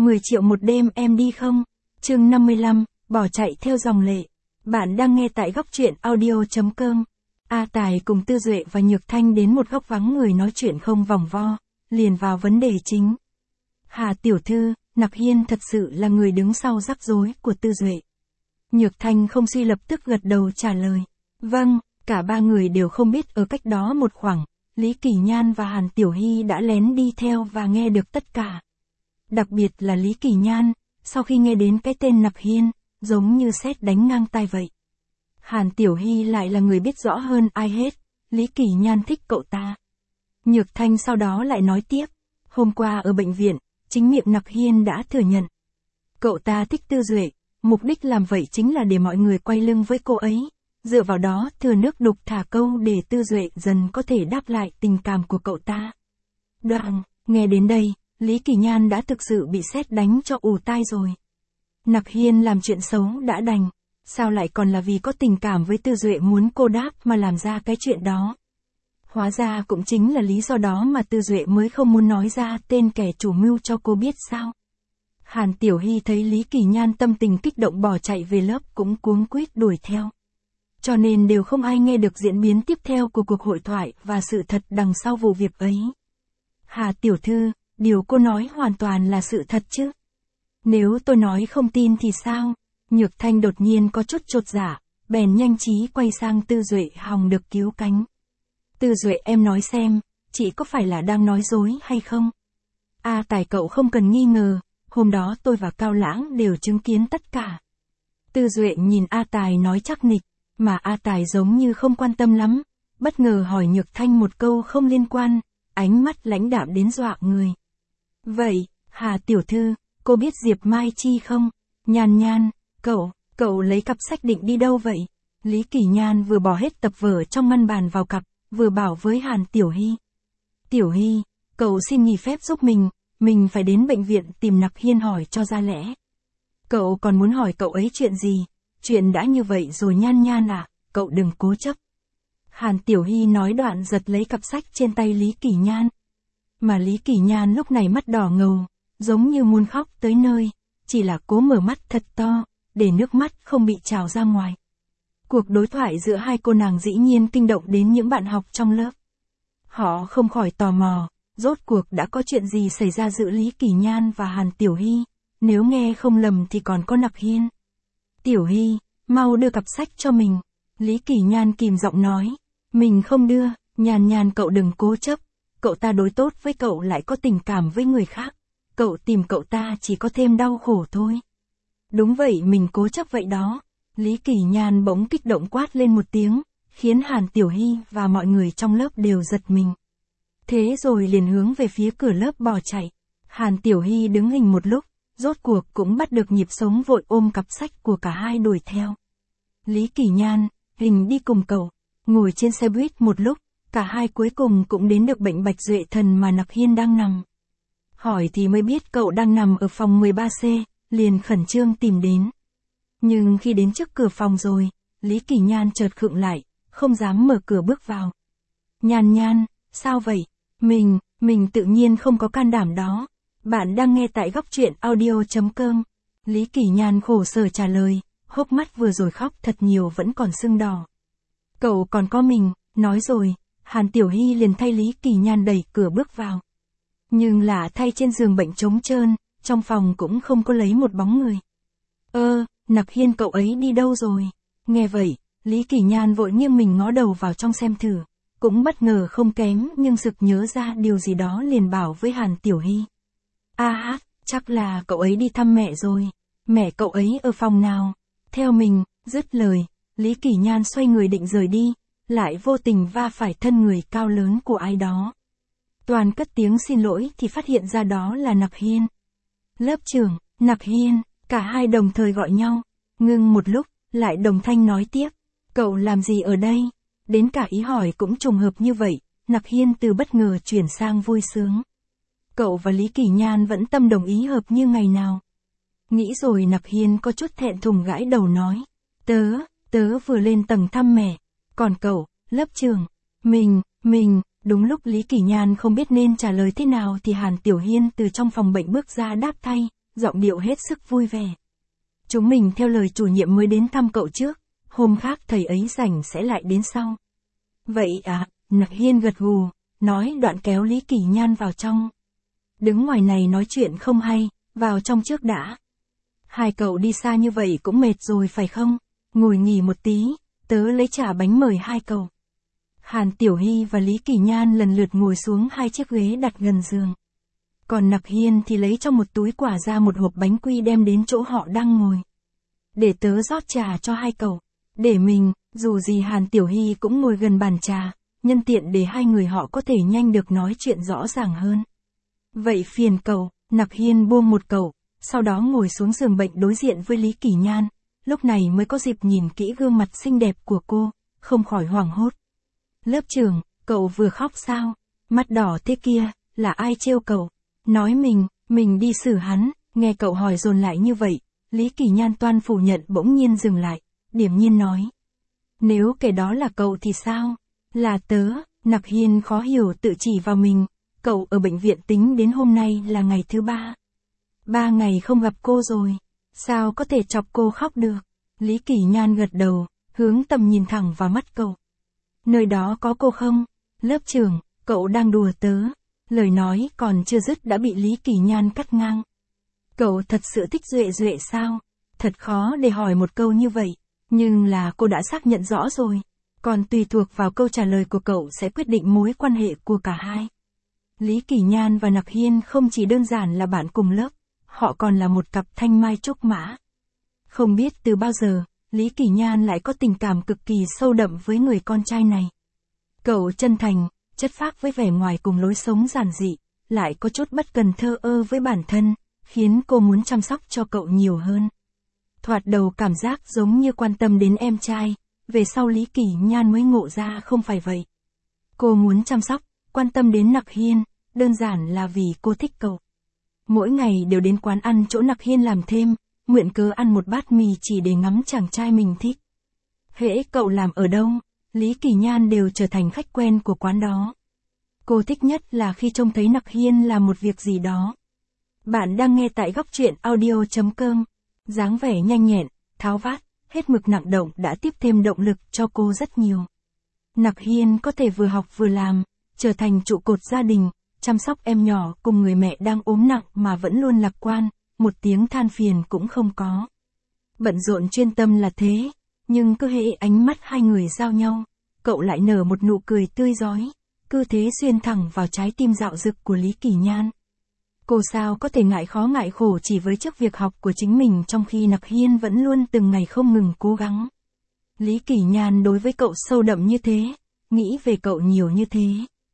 10 triệu một đêm em đi không? Chương 55, bỏ chạy theo dòng lệ. Bạn đang nghe tại góc truyện audio.com. A Tài cùng Tư Duệ và Nhược Thanh đến một góc vắng người nói chuyện không vòng vo, liền vào vấn đề chính. Hà tiểu thư, Nặc Hiên thật sự là người đứng sau rắc rối của Tư Duệ. Nhược Thanh không suy lập tức gật đầu trả lời. Vâng, cả ba người đều không biết ở cách đó một khoảng, Lý Kỳ Nhan và Hàn Tiểu Hy đã lén đi theo và nghe được tất cả. Đặc biệt là Lý Kỳ Nhan, sau khi nghe đến cái tên Nặc Hiên, giống như sét đánh ngang tai vậy. Hàn Tiểu Hy lại là người biết rõ hơn ai hết, Lý Kỳ Nhan thích cậu ta. Nhược Thanh sau đó lại nói tiếp, hôm qua ở bệnh viện, chính miệng Nặc Hiên đã thừa nhận. Cậu ta thích Tư Duệ, mục đích làm vậy chính là để mọi người quay lưng với cô ấy, dựa vào đó thừa nước đục thả câu để Tư Duệ dần có thể đáp lại tình cảm của cậu ta. Đoạn, nghe đến đây, Lý Kỳ Nhan đã thực sự bị sét đánh cho ù tai rồi. Nặc Hiên làm chuyện xấu đã đành, sao lại còn là vì có tình cảm với Tư Duệ muốn cô đáp mà làm ra cái chuyện đó. Hóa ra cũng chính là lý do đó mà Tư Duệ mới không muốn nói ra tên kẻ chủ mưu cho cô biết sao. Hàn Tiểu Hy thấy Lý Kỳ Nhan tâm tình kích động bỏ chạy về lớp cũng cuống quýt đuổi theo. Cho nên đều không ai nghe được diễn biến tiếp theo của cuộc hội thoại và sự thật đằng sau vụ việc ấy. Hà tiểu thư, điều cô nói hoàn toàn là sự thật chứ? Nếu tôi nói không tin thì sao? Nhược Thanh đột nhiên có chút chột dạ, bèn nhanh trí quay sang Tư Duệ hòng được cứu cánh. Tư Duệ em nói xem, chị có phải là đang nói dối hay không? A Tài cậu không cần nghi ngờ, hôm đó tôi và Cao Lãng đều chứng kiến tất cả. Tư Duệ nhìn A Tài nói chắc nịch, mà A Tài giống như không quan tâm lắm, bất ngờ hỏi Nhược Thanh một câu không liên quan, ánh mắt lãnh đạm đến dọa người. Vậy, Hà tiểu thư, cô biết Diệp Mai Chi không? Nhan Nhan, cậu lấy cặp sách định đi đâu vậy? Lý Kỳ Nhan vừa bỏ hết tập vở trong ngăn bàn vào cặp, vừa bảo với Hàn Tiểu Hy. Tiểu Hy, cậu xin nghỉ phép giúp mình phải đến bệnh viện tìm Nặc Hiên hỏi cho ra lẽ. Cậu còn muốn hỏi cậu ấy chuyện gì? Chuyện đã như vậy rồi Nhan Nhan à, cậu đừng cố chấp. Hàn Tiểu Hy nói đoạn giật lấy cặp sách trên tay Lý Kỳ Nhan. Mà Lý Kỳ Nhan lúc này mắt đỏ ngầu, giống như muốn khóc tới nơi, chỉ là cố mở mắt thật to, để nước mắt không bị trào ra ngoài. Cuộc đối thoại giữa hai cô nàng dĩ nhiên kinh động đến những bạn học trong lớp. Họ không khỏi tò mò, rốt cuộc đã có chuyện gì xảy ra giữa Lý Kỳ Nhan và Hàn Tiểu Hy, nếu nghe không lầm thì còn có Nặc Hiên. Tiểu Hy, mau đưa cặp sách cho mình. Lý Kỳ Nhan kìm giọng nói, mình không đưa, Nhan Nhan cậu đừng cố chấp, cậu ta đối tốt với cậu lại có tình cảm với người khác, cậu tìm cậu ta chỉ có thêm đau khổ thôi. Đúng vậy mình cố chấp vậy đó. Lý Kỳ Nhan bỗng kích động quát lên một tiếng, khiến Hàn Tiểu Hy và mọi người trong lớp đều giật mình. Thế rồi liền hướng về phía cửa lớp bỏ chạy. Hàn Tiểu Hy đứng hình một lúc, rốt cuộc cũng bắt được nhịp sống vội ôm cặp sách của cả hai đuổi theo. Lý Kỳ Nhan, Hình đi cùng cậu, ngồi trên xe buýt một lúc, cả hai cuối cùng cũng đến được bệnh Bạch Duệ Thần mà Nặc Hiên đang nằm. Hỏi thì mới biết cậu đang nằm ở phòng 13C, liền khẩn trương tìm đến. Nhưng khi đến trước cửa phòng rồi, Lý Kỳ Nhan chợt khựng lại, không dám mở cửa bước vào. Nhan Nhan, sao vậy? Mình tự nhiên không có can đảm đó. Bạn đang nghe tại góc truyện audio.com. Lý Kỳ Nhan khổ sở trả lời, hốc mắt vừa rồi khóc thật nhiều vẫn còn sưng đỏ. Cậu còn có mình, nói rồi, Hàn Tiểu Hy liền thay Lý Kỳ Nhan đẩy cửa bước vào. Nhưng lạ thay trên giường bệnh trống trơn, trong phòng cũng không có lấy một bóng người. Nặc Hiên cậu ấy đi đâu rồi? Nghe vậy, Lý Kỳ Nhan vội nghiêng mình ngó đầu vào trong xem thử, cũng bất ngờ không kém nhưng sực nhớ ra điều gì đó liền bảo với Hàn Tiểu Hy. Chắc là cậu ấy đi thăm mẹ rồi. Mẹ cậu ấy ở phòng nào? Theo mình, dứt lời, Lý Kỳ Nhan xoay người định rời đi, lại vô tình va phải thân người cao lớn của ai đó. Toàn cất tiếng xin lỗi thì phát hiện ra đó là Nặc Hiên. Lớp trưởng, Nặc Hiên, cả hai đồng thời gọi nhau, ngưng một lúc, lại đồng thanh nói tiếp, cậu làm gì ở đây? Đến cả ý hỏi cũng trùng hợp như vậy, Nặc Hiên từ bất ngờ chuyển sang vui sướng. Cậu và Lý Kỳ Nhan vẫn tâm đồng ý hợp như ngày nào. Nghĩ rồi Nặc Hiên có chút thẹn thùng gãi đầu nói, tớ vừa lên tầng thăm mẹ, còn cậu, lớp trưởng, mình, đúng lúc Lý Kỳ Nhan không biết nên trả lời thế nào thì Hàn Tiểu Hiên từ trong phòng bệnh bước ra đáp thay, giọng điệu hết sức vui vẻ. Chúng mình theo lời chủ nhiệm mới đến thăm cậu trước, hôm khác thầy ấy rảnh sẽ lại đến sau. Vậy à, Nặc Hiên gật gù, nói đoạn kéo Lý Kỳ Nhan vào trong. Đứng ngoài này nói chuyện không hay, vào trong trước đã. Hai cậu đi xa như vậy cũng mệt rồi phải không? Ngồi nghỉ một tí, tớ lấy trà bánh mời hai cậu. Hàn Tiểu Hy và Lý Kỳ Nhan lần lượt ngồi xuống hai chiếc ghế đặt gần giường. Còn Nặc Hiên thì lấy trong một túi quà ra một hộp bánh quy đem đến chỗ họ đang ngồi. Để tớ rót trà cho hai cậu. Để mình, dù gì Hàn Tiểu Hy cũng ngồi gần bàn trà, nhân tiện để hai người họ có thể nhanh được nói chuyện rõ ràng hơn. Vậy phiền cậu, Nặc Hiên buông một cậu, sau đó ngồi xuống giường bệnh đối diện với Lý Kỳ Nhan, lúc này mới có dịp nhìn kỹ gương mặt xinh đẹp của cô, không khỏi hoảng hốt. Lớp trưởng, cậu vừa khóc sao? Mắt đỏ thế kia, là ai trêu cậu? Nói mình đi xử hắn, nghe cậu hỏi dồn lại như vậy, Lý Kỳ Nhan toan phủ nhận bỗng nhiên dừng lại, điềm nhiên nói. Nếu kể đó là cậu thì sao? Là tớ, Nặc Hiên khó hiểu tự chỉ vào mình, cậu ở bệnh viện tính đến hôm nay là ngày thứ 3. 3 ngày không gặp cô rồi, sao có thể chọc cô khóc được? Lý Kỳ Nhan gật đầu, hướng tầm nhìn thẳng vào mắt cậu. Nơi đó có cô không? Lớp trưởng, cậu đang đùa tớ. Lời nói còn chưa dứt đã bị Lý Kỳ Nhan cắt ngang. Cậu thật sự thích Duệ Duệ sao? Thật khó để hỏi một câu như vậy, nhưng là cô đã xác nhận rõ rồi. Còn tùy thuộc vào câu trả lời của cậu sẽ quyết định mối quan hệ của cả hai. Lý Kỳ Nhan và Nặc Hiên không chỉ đơn giản là bạn cùng lớp, họ còn là một cặp thanh mai trúc mã. Không biết từ bao giờ, Lý Kỳ Nhan lại có tình cảm cực kỳ sâu đậm với người con trai này. Cậu chân thành, chất phác với vẻ ngoài cùng lối sống giản dị, lại có chút bất cần thơ ơ với bản thân, khiến cô muốn chăm sóc cho cậu nhiều hơn. Thoạt đầu cảm giác giống như quan tâm đến em trai, về sau Lý Kỳ Nhan mới ngộ ra không phải vậy. Cô muốn chăm sóc, quan tâm đến Nặc Hiên, đơn giản là vì cô thích cậu. Mỗi ngày đều đến quán ăn chỗ Nặc Hiên làm thêm, mượn cớ ăn một bát mì chỉ để ngắm chàng trai mình thích. Hễ cậu làm ở đâu, Lý Kỳ Nhan đều trở thành khách quen của quán đó. Cô thích nhất là khi trông thấy Nặc Hiên làm một việc gì đó. Bạn đang nghe tại góc truyện audio.com. Dáng vẻ nhanh nhẹn, tháo vát, hết mực nặng động đã tiếp thêm động lực cho cô rất nhiều. Nặc Hiên có thể vừa học vừa làm, trở thành trụ cột gia đình, chăm sóc em nhỏ cùng người mẹ đang ốm nặng mà vẫn luôn lạc quan, một tiếng than phiền cũng không có. Bận rộn chuyên tâm là thế, nhưng cứ hễ ánh mắt hai người giao nhau, cậu lại nở một nụ cười tươi rói, cứ thế xuyên thẳng vào trái tim dạo dực của Lý Kỳ Nhan. Cô sao có thể ngại khó ngại khổ chỉ với chức việc học của chính mình trong khi Nặc Hiên vẫn luôn từng ngày không ngừng cố gắng. Lý Kỳ Nhan đối với cậu sâu đậm như thế, nghĩ về cậu nhiều như thế.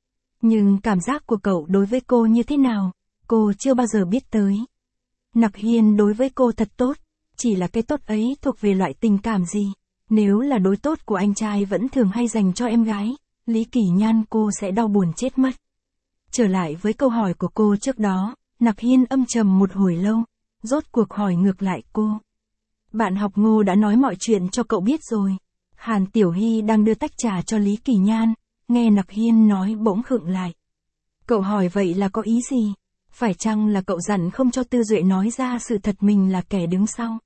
Nhưng cảm giác của cậu đối với cô như thế nào, cô chưa bao giờ biết tới. Nặc Hiên đối với cô thật tốt, chỉ là cái tốt ấy thuộc về loại tình cảm gì. Nếu là đối tốt của anh trai vẫn thường hay dành cho em gái, Lý Kỳ Nhan cô sẽ đau buồn chết mất. Trở lại với câu hỏi của cô trước đó, Nặc Hiên âm trầm một hồi lâu, rốt cuộc hỏi ngược lại cô. Bạn học Ngô đã nói mọi chuyện cho cậu biết rồi. Hàn Tiểu Hy đang đưa tách trà cho Lý Kỳ Nhan, nghe Nặc Hiên nói bỗng khựng lại. Cậu hỏi vậy là có ý gì? Phải chăng là cậu dặn không cho Tư Duệ nói ra sự thật mình là kẻ đứng sau?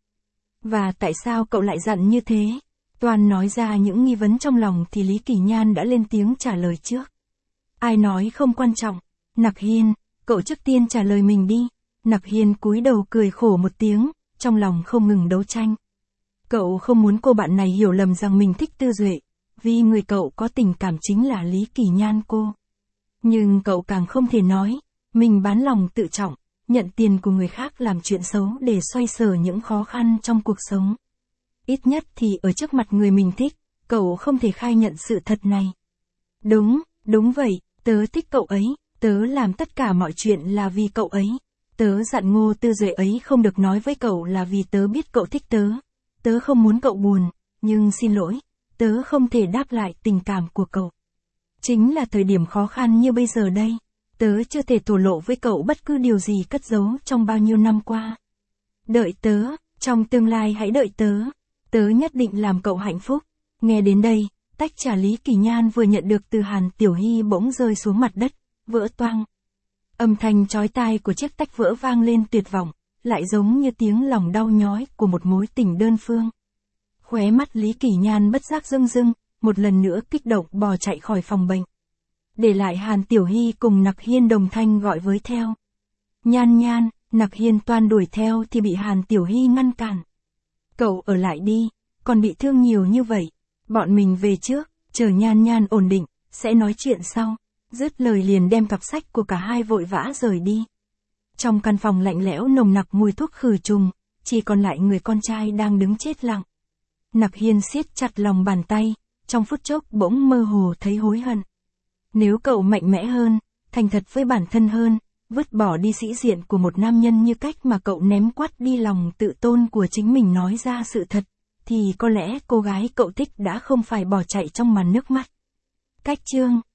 Và tại sao cậu lại dặn như thế? Toàn nói ra những nghi vấn trong lòng thì Lý Kỳ Nhan đã lên tiếng trả lời trước. Ai nói không quan trọng? Nặc Hiên, cậu trước tiên trả lời mình đi. Nặc Hiên cúi đầu cười khổ một tiếng, trong lòng không ngừng đấu tranh. Cậu không muốn cô bạn này hiểu lầm rằng mình thích Tư Duệ, vì người cậu có tình cảm chính là Lý Kỳ Nhan cô. Nhưng cậu càng không thể nói, mình bán lòng tự trọng, nhận tiền của người khác làm chuyện xấu để xoay sở những khó khăn trong cuộc sống. Ít nhất thì ở trước mặt người mình thích, cậu không thể khai nhận sự thật này. Đúng vậy, tớ thích cậu ấy, tớ làm tất cả mọi chuyện là vì cậu ấy. Tớ dặn Ngô Tư Duệ ấy không được nói với cậu là vì tớ biết cậu thích tớ. Tớ không muốn cậu buồn, nhưng xin lỗi, tớ không thể đáp lại tình cảm của cậu. Chính là thời điểm khó khăn như bây giờ đây, tớ chưa thể thổ lộ với cậu bất cứ điều gì cất giấu trong bao nhiêu năm qua. Đợi tớ, trong tương lai hãy đợi tớ, tớ nhất định làm cậu hạnh phúc. Nghe đến đây, tách trà Lý Kỳ Nhan vừa nhận được từ Hàn Tiểu Hy bỗng rơi xuống mặt đất, vỡ toang. Âm thanh chói tai của chiếc tách vỡ vang lên tuyệt vọng, lại giống như tiếng lòng đau nhói của một mối tình đơn phương. Khóe mắt Lý Kỳ Nhan bất giác rưng rưng, một lần nữa kích động bò chạy khỏi phòng bệnh. Để lại Hàn Tiểu Hy cùng Nặc Hiên đồng thanh gọi với theo. Nhan Nhan, Nặc Hiên toan đuổi theo thì bị Hàn Tiểu Hy ngăn cản. Cậu ở lại đi, còn bị thương nhiều như vậy. Bọn mình về trước, chờ Nhan Nhan ổn định, sẽ nói chuyện sau. Dứt lời liền đem cặp sách của cả hai vội vã rời đi. Trong căn phòng lạnh lẽo nồng nặc mùi thuốc khử trùng, chỉ còn lại người con trai đang đứng chết lặng. Nặc Hiên siết chặt lòng bàn tay, trong phút chốc bỗng mơ hồ thấy hối hận. Nếu cậu mạnh mẽ hơn, thành thật với bản thân hơn, vứt bỏ đi sĩ diện của một nam nhân như cách mà cậu ném quát đi lòng tự tôn của chính mình nói ra sự thật, thì có lẽ cô gái cậu thích đã không phải bỏ chạy trong màn nước mắt. Cách chương